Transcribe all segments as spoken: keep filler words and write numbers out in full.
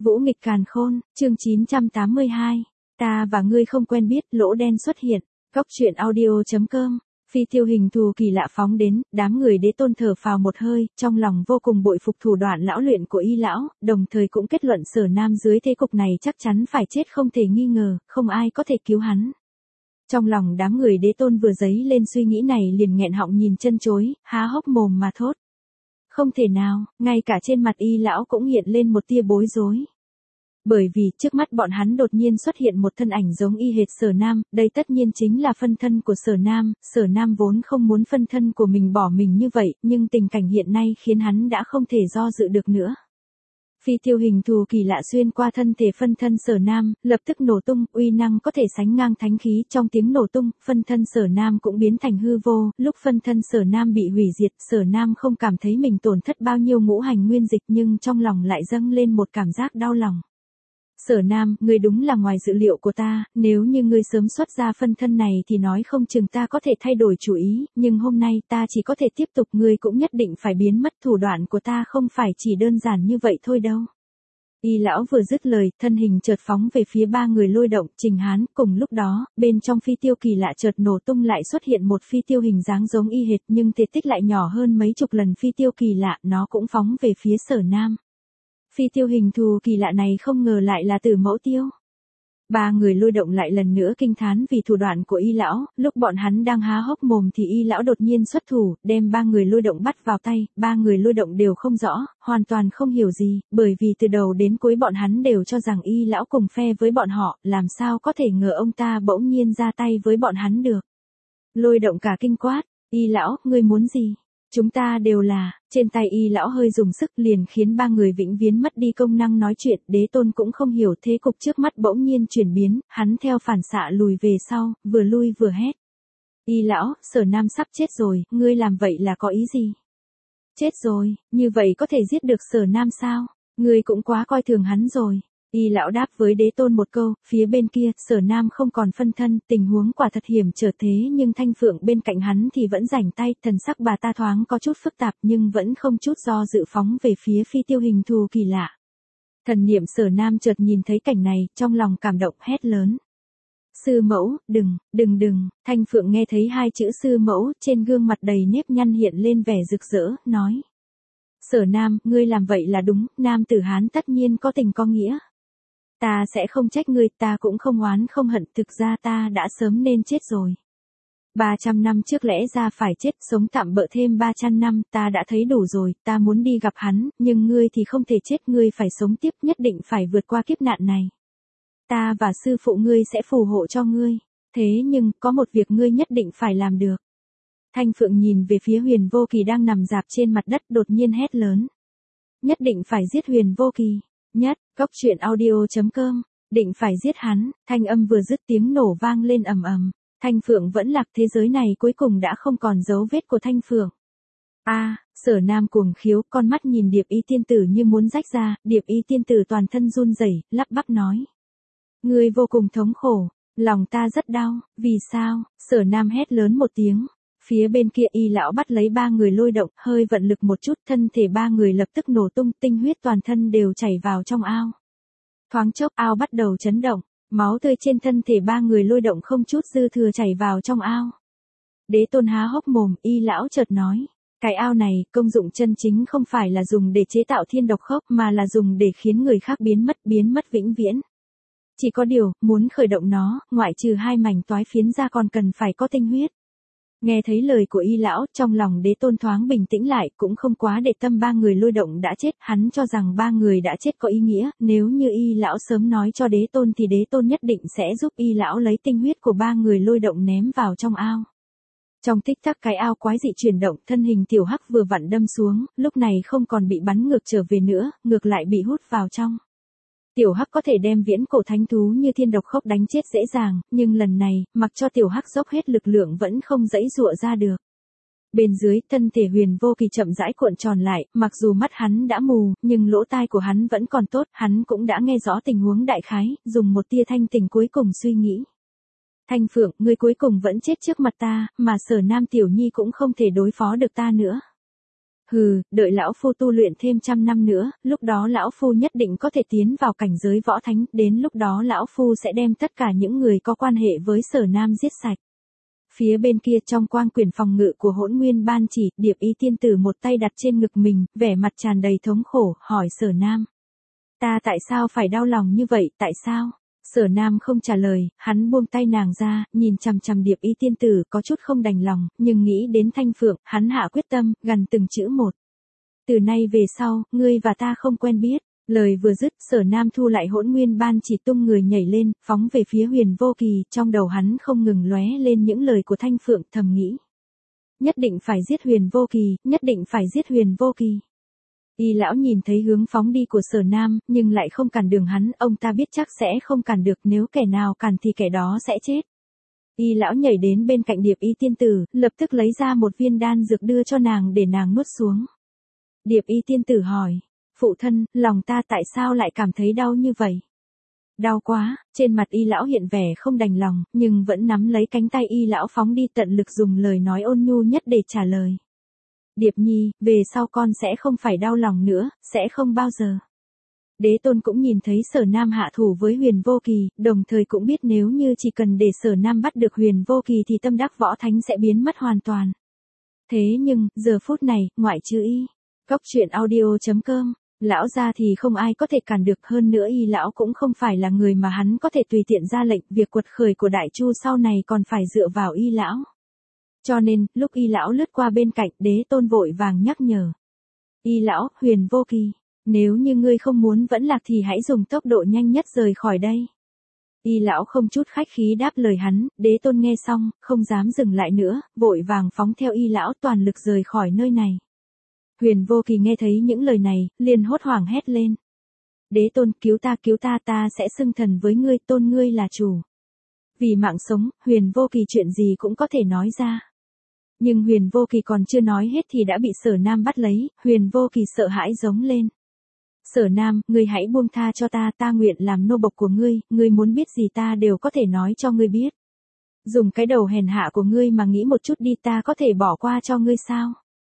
Vũ nghịch càn khôn, chương chín trăm tám mươi hai. Ta và ngươi không quen biết, lỗ đen xuất hiện. Góc truyện audio.com. Phi tiêu hình thù kỳ lạ phóng đến, đám người đế tôn thở phào một hơi, trong lòng vô cùng bội phục thủ đoạn lão luyện của y lão, đồng thời cũng kết luận Sở Nam dưới thế cục này chắc chắn phải chết không thể nghi ngờ, không ai có thể cứu hắn. Trong lòng đám người đế tôn vừa dấy lên suy nghĩ này liền nghẹn họng nhìn chân chối, há hốc mồm mà thốt. Không thể nào, ngay cả trên mặt y lão cũng hiện lên một tia bối rối. Bởi vì trước mắt bọn hắn đột nhiên xuất hiện một thân ảnh giống y hệt Sở Nam, đây tất nhiên chính là phân thân của Sở Nam, Sở Nam vốn không muốn phân thân của mình bỏ mình như vậy, nhưng tình cảnh hiện nay khiến hắn đã không thể do dự được nữa. Phi tiêu hình thù kỳ lạ xuyên qua thân thể phân thân Sở Nam, lập tức nổ tung, uy năng có thể sánh ngang thánh khí, trong tiếng nổ tung, phân thân Sở Nam cũng biến thành hư vô, lúc phân thân Sở Nam bị hủy diệt, Sở Nam không cảm thấy mình tổn thất bao nhiêu ngũ hành nguyên dịch nhưng trong lòng lại dâng lên một cảm giác đau lòng. Sở Nam, ngươi đúng là ngoài dự liệu của ta, nếu như ngươi sớm xuất ra phân thân này thì nói không chừng ta có thể thay đổi chủ ý, nhưng hôm nay ta chỉ có thể tiếp tục, ngươi cũng nhất định phải biến mất, thủ đoạn của ta không phải chỉ đơn giản như vậy thôi đâu. Y lão vừa dứt lời, thân hình chợt phóng về phía ba người lôi động, Trình Hán, cùng lúc đó, bên trong phi tiêu kỳ lạ chợt nổ tung lại xuất hiện một phi tiêu hình dáng giống y hệt nhưng thể tích lại nhỏ hơn mấy chục lần phi tiêu kỳ lạ, nó cũng phóng về phía Sở Nam. Phi tiêu hình thù kỳ lạ này không ngờ lại là Tử Mẫu Tiêu. Ba người lôi động lại lần nữa kinh thán vì thủ đoạn của y lão, lúc bọn hắn đang há hốc mồm thì y lão đột nhiên xuất thủ, đem ba người lôi động bắt vào tay, ba người lôi động đều không rõ, hoàn toàn không hiểu gì, bởi vì từ đầu đến cuối bọn hắn đều cho rằng y lão cùng phe với bọn họ, làm sao có thể ngờ ông ta bỗng nhiên ra tay với bọn hắn được. Lôi động cả kinh quát, y lão, ngươi muốn gì? Chúng ta đều là, trên tay y lão hơi dùng sức liền khiến ba người vĩnh viễn mất đi công năng nói chuyện, đế tôn cũng không hiểu thế cục trước mắt bỗng nhiên chuyển biến, hắn theo phản xạ lùi về sau, vừa lui vừa hét. Y lão, Sở Nam sắp chết rồi, ngươi làm vậy là có ý gì? Chết rồi, như vậy có thể giết được Sở Nam sao? Ngươi cũng quá coi thường hắn rồi. Y lão đáp với đế tôn một câu, phía bên kia, Sở Nam không còn phân thân, tình huống quả thật hiểm trở thế nhưng Thanh Phượng bên cạnh hắn thì vẫn rảnh tay, thần sắc bà ta thoáng có chút phức tạp nhưng vẫn không chút do dự phóng về phía phi tiêu hình thù kỳ lạ. Thần niệm Sở Nam chợt nhìn thấy cảnh này, trong lòng cảm động hét lớn. Sư mẫu, đừng, đừng đừng, Thanh Phượng nghe thấy hai chữ sư mẫu, trên gương mặt đầy nếp nhăn hiện lên vẻ rực rỡ, nói. Sở Nam, ngươi làm vậy là đúng, nam tử Hán tất nhiên có tình có nghĩa. Ta sẽ không trách ngươi, ta cũng không oán không hận, thực ra ta đã sớm nên chết rồi. ba trăm năm trước lẽ ra phải chết, sống tạm bợ thêm ba trăm năm, ta đã thấy đủ rồi, ta muốn đi gặp hắn, nhưng ngươi thì không thể chết, ngươi phải sống tiếp, nhất định phải vượt qua kiếp nạn này. Ta và sư phụ ngươi sẽ phù hộ cho ngươi, thế nhưng, có một việc ngươi nhất định phải làm được. Thanh Phượng nhìn về phía Huyền Vô Kỳ đang nằm rạp trên mặt đất đột nhiên hét lớn. Nhất định phải giết Huyền Vô Kỳ. Nhất, góc truyện audio.com, định phải giết hắn, thanh âm vừa dứt tiếng nổ vang lên ầm ầm, Thanh Phượng vẫn lạc, thế giới này cuối cùng đã không còn dấu vết của Thanh Phượng. A, à, Sở Nam cuồng khiếu, con mắt nhìn Điệp Y tiên tử như muốn rách ra, Điệp Y tiên tử toàn thân run rẩy, lắp bắp nói. Ngươi vô cùng thống khổ, lòng ta rất đau, vì sao? Sở Nam hét lớn một tiếng. Phía bên kia y lão bắt lấy ba người lôi động, hơi vận lực một chút, thân thể ba người lập tức nổ tung, tinh huyết toàn thân đều chảy vào trong ao. Thoáng chốc ao bắt đầu chấn động, máu tươi trên thân thể ba người lôi động không chút dư thừa chảy vào trong ao. Đế tôn há hốc mồm, y lão chợt nói, cái ao này, công dụng chân chính không phải là dùng để chế tạo thiên độc khốc mà là dùng để khiến người khác biến mất, biến mất vĩnh viễn. Chỉ có điều, muốn khởi động nó, ngoại trừ hai mảnh toái phiến ra còn cần phải có tinh huyết. Nghe thấy lời của y lão, trong lòng đế tôn thoáng bình tĩnh lại, cũng không quá để tâm ba người lôi động đã chết, hắn cho rằng ba người đã chết có ý nghĩa, nếu như y lão sớm nói cho đế tôn thì đế tôn nhất định sẽ giúp y lão lấy tinh huyết của ba người lôi động ném vào trong ao. Trong tích tắc cái ao quái dị chuyển động, thân hình tiểu hắc vừa vặn đâm xuống, lúc này không còn bị bắn ngược trở về nữa, ngược lại bị hút vào trong. Tiểu hắc có thể đem viễn cổ thánh thú như thiên độc khốc đánh chết dễ dàng, nhưng lần này, mặc cho tiểu hắc dốc hết lực lượng vẫn không dãy dụa ra được. Bên dưới, thân thể Huyền Vô Kỳ chậm rãi cuộn tròn lại, mặc dù mắt hắn đã mù, nhưng lỗ tai của hắn vẫn còn tốt, hắn cũng đã nghe rõ tình huống đại khái, dùng một tia thanh tỉnh cuối cùng suy nghĩ. Thanh Phượng, ngươi cuối cùng vẫn chết trước mặt ta, mà Sở Nam tiểu nhi cũng không thể đối phó được ta nữa. Hừ, đợi lão phu tu luyện thêm trăm năm nữa, lúc đó lão phu nhất định có thể tiến vào cảnh giới võ thánh, đến lúc đó lão phu sẽ đem tất cả những người có quan hệ với Sở Nam giết sạch. Phía bên kia trong quang quyển phòng ngự của Hỗn Nguyên Ban Chỉ, Điệp Y tiên tử một tay đặt trên ngực mình, vẻ mặt tràn đầy thống khổ, hỏi Sở Nam. Ta tại sao phải đau lòng như vậy, tại sao? Sở Nam không trả lời, hắn buông tay nàng ra, nhìn chằm chằm Điệp Y tiên tử có chút không đành lòng, nhưng nghĩ đến Thanh Phượng, hắn hạ quyết tâm, gần từng chữ một. Từ nay về sau, ngươi và ta không quen biết. Lời vừa dứt, Sở Nam thu lại Hỗn Nguyên Ban Chỉ tung người nhảy lên, phóng về phía Huyền Vô Kỳ, trong đầu hắn không ngừng lóe lên những lời của Thanh Phượng, thầm nghĩ. Nhất định phải giết Huyền Vô Kỳ, nhất định phải giết Huyền Vô Kỳ. Y lão nhìn thấy hướng phóng đi của Sở Nam, nhưng lại không cản đường hắn, ông ta biết chắc sẽ không cản được, nếu kẻ nào cản thì kẻ đó sẽ chết. Y lão nhảy đến bên cạnh Điệp Y tiên tử, lập tức lấy ra một viên đan dược đưa cho nàng để nàng nuốt xuống. Điệp Y tiên tử hỏi, phụ thân, lòng ta tại sao lại cảm thấy đau như vậy? Đau quá, trên mặt Y lão hiện vẻ không đành lòng, nhưng vẫn nắm lấy cánh tay Y lão phóng đi, tận lực dùng lời nói ôn nhu nhất để trả lời. Điệp Nhi, về sau con sẽ không phải đau lòng nữa, sẽ không bao giờ. Đế Tôn cũng nhìn thấy Sở Nam hạ thủ với Huyền Vô Kỳ, đồng thời cũng biết nếu như chỉ cần để Sở Nam bắt được Huyền Vô Kỳ thì tâm đắc võ thánh sẽ biến mất hoàn toàn. Thế nhưng, giờ phút này, ngoại trừ Y, Cốc truyện audio chấm com, lão gia thì không ai có thể cản được, hơn nữa Y lão cũng không phải là người mà hắn có thể tùy tiện ra lệnh, việc quật khởi của Đại Chu sau này còn phải dựa vào Y lão. Cho nên, lúc Y lão lướt qua bên cạnh, Đế Tôn vội vàng nhắc nhở. Y lão, Huyền Vô Kỳ, nếu như ngươi không muốn vẫn lạc thì hãy dùng tốc độ nhanh nhất rời khỏi đây. Y lão không chút khách khí đáp lời hắn, Đế Tôn nghe xong, không dám dừng lại nữa, vội vàng phóng theo Y lão toàn lực rời khỏi nơi này. Huyền Vô Kỳ nghe thấy những lời này, liền hốt hoảng hét lên. Đế Tôn, cứu ta, cứu ta, ta sẽ xưng thần với ngươi, tôn ngươi là chủ. Vì mạng sống, Huyền Vô Kỳ chuyện gì cũng có thể nói ra. Nhưng Huyền Vô Kỳ còn chưa nói hết thì đã bị Sở Nam bắt lấy, Huyền Vô Kỳ sợ hãi giống lên. Sở Nam, ngươi hãy buông tha cho ta, ta nguyện làm nô bộc của ngươi, ngươi muốn biết gì ta đều có thể nói cho ngươi biết. Dùng cái đầu hèn hạ của ngươi mà nghĩ một chút đi, ta có thể bỏ qua cho ngươi sao?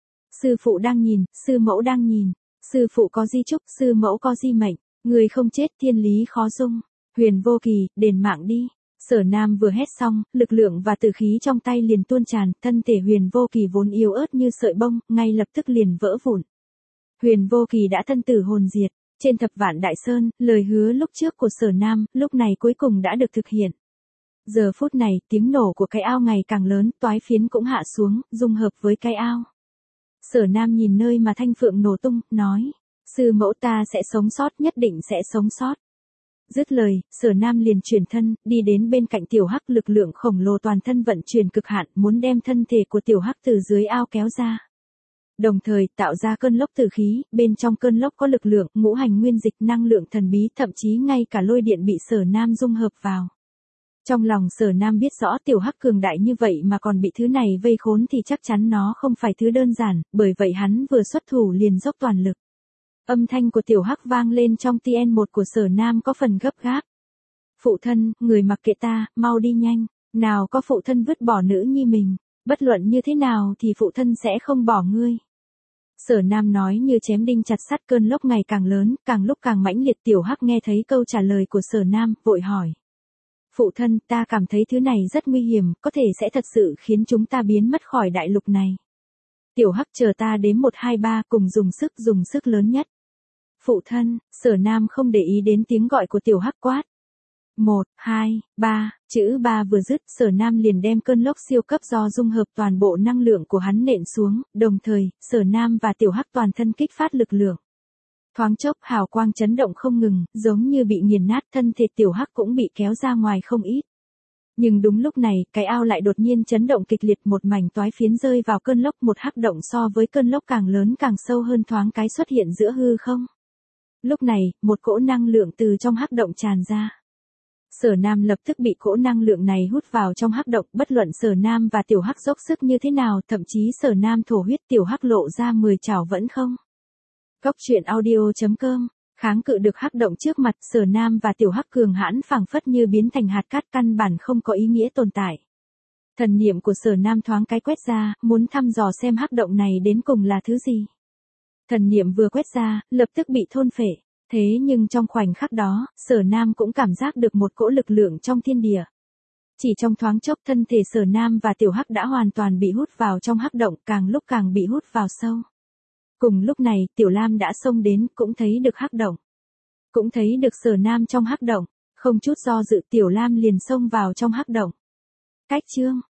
Sư phụ đang nhìn, sư mẫu đang nhìn, sư phụ có di chúc, sư mẫu có di mệnh, người không chết thiên lý khó dung. Huyền Vô Kỳ, đền mạng đi. Sở Nam vừa hét xong, lực lượng và tử khí trong tay liền tuôn tràn, thân thể Huyền Vô Kỳ vốn yếu ớt như sợi bông, ngay lập tức liền vỡ vụn. Huyền Vô Kỳ đã thân tử hồn diệt, trên thập vạn đại sơn, lời hứa lúc trước của Sở Nam, lúc này cuối cùng đã được thực hiện. Giờ phút này, tiếng nổ của cái ao ngày càng lớn, toái phiến cũng hạ xuống, dung hợp với cái ao. Sở Nam nhìn nơi mà Thanh Phượng nổ tung, nói, sư mẫu ta sẽ sống sót, nhất định sẽ sống sót. Dứt lời, Sở Nam liền chuyển thân, đi đến bên cạnh Tiểu Hắc, lực lượng khổng lồ toàn thân vận chuyển cực hạn, muốn đem thân thể của Tiểu Hắc từ dưới ao kéo ra. Đồng thời, tạo ra cơn lốc tử khí, bên trong cơn lốc có lực lượng, ngũ hành nguyên dịch, năng lượng thần bí, thậm chí ngay cả lôi điện bị Sở Nam dung hợp vào. Trong lòng Sở Nam biết rõ Tiểu Hắc cường đại như vậy mà còn bị thứ này vây khốn thì chắc chắn nó không phải thứ đơn giản, bởi vậy hắn vừa xuất thủ liền dốc toàn lực. Âm thanh của Tiểu Hắc vang lên trong T N một của Sở Nam có phần gấp gáp. Phụ thân, người mặc kệ ta, mau đi nhanh, nào có phụ thân vứt bỏ nữ nhi mình, bất luận như thế nào thì phụ thân sẽ không bỏ ngươi. Sở Nam nói như chém đinh chặt sắt, cơn lốc ngày càng lớn, càng lúc càng mãnh liệt. Tiểu Hắc nghe thấy câu trả lời của Sở Nam, vội hỏi. Phụ thân, ta cảm thấy thứ này rất nguy hiểm, có thể sẽ thật sự khiến chúng ta biến mất khỏi đại lục này. Tiểu Hắc chờ ta đếm một hai ba, cùng dùng sức, dùng sức lớn nhất. Phụ thân, Sở Nam không để ý đến tiếng gọi của Tiểu Hắc, quát. Một, hai, ba, chữ ba vừa dứt, Sở Nam liền đem cơn lốc siêu cấp do dung hợp toàn bộ năng lượng của hắn nện xuống, đồng thời, Sở Nam và Tiểu Hắc toàn thân kích phát lực lượng. Thoáng chốc, hào quang chấn động không ngừng, giống như bị nghiền nát, thân thể Tiểu Hắc cũng bị kéo ra ngoài không ít. Nhưng đúng lúc này, cái ao lại đột nhiên chấn động kịch liệt, một mảnh toái phiến rơi vào cơn lốc, một hắc động so với cơn lốc càng lớn càng sâu hơn thoáng cái xuất hiện giữa hư không. Lúc này, một cỗ năng lượng từ trong hắc động tràn ra. Sở Nam lập tức bị cỗ năng lượng này hút vào trong hắc động, bất luận Sở Nam và Tiểu Hắc dốc sức như thế nào, thậm chí Sở Nam thổ huyết, Tiểu Hắc lộ ra mười chảo vẫn không. Cốc truyện audio chấm com, kháng cự được hắc động trước mặt, Sở Nam và Tiểu Hắc cường hãn phảng phất như biến thành hạt cát, căn bản không có ý nghĩa tồn tại. Thần niệm của Sở Nam thoáng cái quét ra, muốn thăm dò xem hắc động này đến cùng là thứ gì. Thần niệm vừa quét ra, lập tức bị thôn phệ. Thế nhưng trong khoảnh khắc đó, Sở Nam cũng cảm giác được một cỗ lực lượng trong thiên địa. Chỉ trong thoáng chốc thân thể Sở Nam và Tiểu Hắc đã hoàn toàn bị hút vào trong hắc động, càng lúc càng bị hút vào sâu. Cùng lúc này, Tiểu Lam đã xông đến, cũng thấy được hắc động. Cũng thấy được Sở Nam trong hắc động, không chút do dự Tiểu Lam liền xông vào trong hắc động. Cách chương